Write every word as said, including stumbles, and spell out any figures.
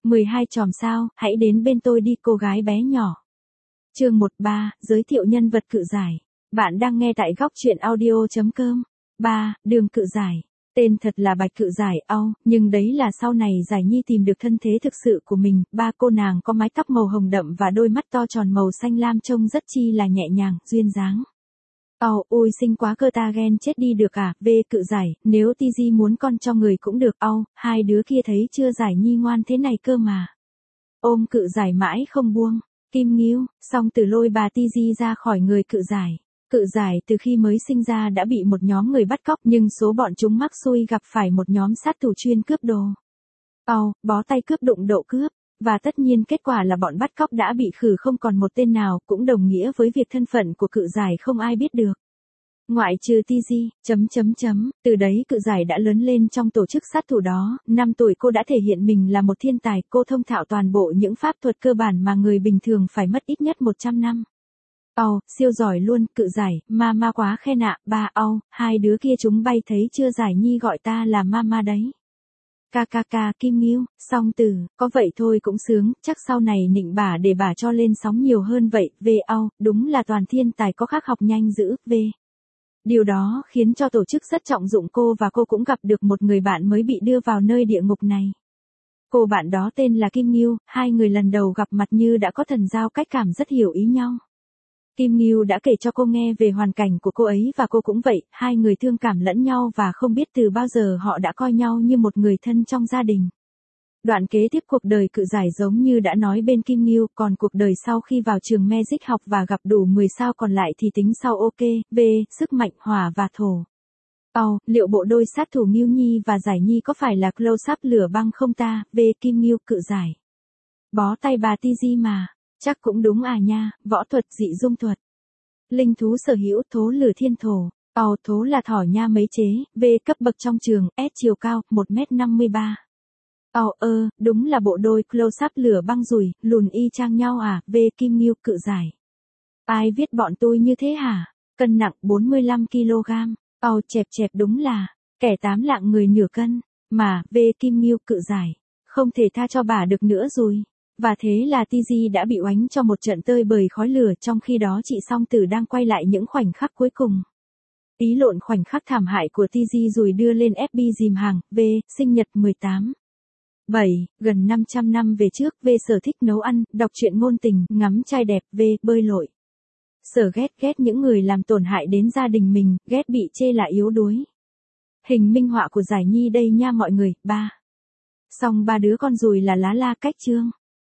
mười hai chòm sao, hãy đến bên tôi đi cô gái bé nhỏ. Chương một ba, giới thiệu nhân vật Cự Giải. Bạn đang nghe tại góc truyện audio chấm com. ba. Đường Cự Giải. Tên thật là Bạch Cự Giải, au, nhưng đấy là sau này Giải Nhi tìm được thân thế thực sự của mình. Ba cô nàng có mái tóc màu hồng đậm và đôi mắt to tròn màu xanh lam trông rất chi là nhẹ nhàng, duyên dáng. Ồ, ôi xinh quá cơ ta ghen chết đi được à, V Cự Giải, nếu Tigi muốn con cho người cũng được, au, hai đứa kia thấy chưa Giải Nhi ngoan thế này cơ mà. Ôm Cự Giải mãi không buông, Kim Ngưu, xong từ lôi bà Tigi ra khỏi người Cự Giải. Cự Giải từ khi mới sinh ra đã bị một nhóm người bắt cóc nhưng số bọn chúng mắc xui gặp phải một nhóm sát thủ chuyên cướp đồ. Ồ, bó tay cướp đụng độ cướp. Và tất nhiên kết quả là bọn bắt cóc đã bị khử không còn một tên nào, cũng đồng nghĩa với việc thân phận của Cự Giải không ai biết được. Ngoại trừ Tigi, chấm chấm chấm, từ đấy Cự Giải đã lớn lên trong tổ chức sát thủ đó, năm tuổi cô đã thể hiện mình là một thiên tài, cô thông thạo toàn bộ những pháp thuật cơ bản mà người bình thường phải mất ít nhất một trăm năm. Ồ, siêu giỏi luôn, Cự Giải, mama quá khen ạ, ba, ồ, hai đứa kia chúng bay thấy chưa Giải Nhi gọi ta là mama đấy. Ca ca ca Kim Ngưu, song từ, có vậy thôi cũng sướng, chắc sau này nịnh bà để bà cho lên sóng nhiều hơn vậy, V ao, đúng là toàn thiên tài có khác học nhanh dữ, V. Điều đó khiến cho tổ chức rất trọng dụng cô và cô cũng gặp được một người bạn mới bị đưa vào nơi địa ngục này. Cô bạn đó tên là Kim Ngưu, hai người lần đầu gặp mặt như đã có thần giao cách cảm rất hiểu ý nhau. Kim Ngưu đã kể cho cô nghe về hoàn cảnh của cô ấy và cô cũng vậy, hai người thương cảm lẫn nhau và không biết từ bao giờ họ đã coi nhau như một người thân trong gia đình. Đoạn kế tiếp cuộc đời Cự Giải giống như đã nói bên Kim Ngưu, còn cuộc đời sau khi vào trường Magic học và gặp đủ mười sao còn lại thì tính sau ok, V, sức mạnh hỏa và thổ. Ồ, liệu bộ đôi sát thủ Ngưu Nhi và Giải Nhi có phải là close up lửa băng không ta, V, Kim Ngưu, Cự Giải. Bó tay bà Tigi mà. Chắc cũng đúng à nha, võ thuật dị dung thuật. Linh thú sở hữu thố lửa thiên thổ. Ồ, thố là thỏ nha mấy chế, V cấp bậc trong trường, S chiều cao, một mét năm mươi ba. Ồ ơ, đúng là bộ đôi close up lửa băng rùi, lùn y chang nhau à, V Kim Ngưu, Cự Giải. Ai viết bọn tôi như thế hả? Cân nặng bốn mươi lăm ki lô gam. Ồ chẹp chẹp đúng là, kẻ tám lạng người nửa cân, mà, V Kim Ngưu, Cự Giải. Không thể tha cho bà được nữa rồi. Và thế là Tigi đã bị oánh cho một trận tơi bời khói lửa, trong khi đó chị song tử đang quay lại những khoảnh khắc cuối cùng. Ý lộn khoảnh khắc thảm hại của Tigi rồi đưa lên ép bê dìm hàng, V, sinh nhật mười tám. bảy, gần năm trăm năm về trước, V sở thích nấu ăn, đọc truyện ngôn tình, ngắm trai đẹp, V, bơi lội. Sở ghét ghét những người làm tổn hại đến gia đình mình, ghét bị chê là yếu đuối. Hình minh họa của Giải Nhi đây nha mọi người, ba. Xong ba đứa con rùi là lá la cách chương.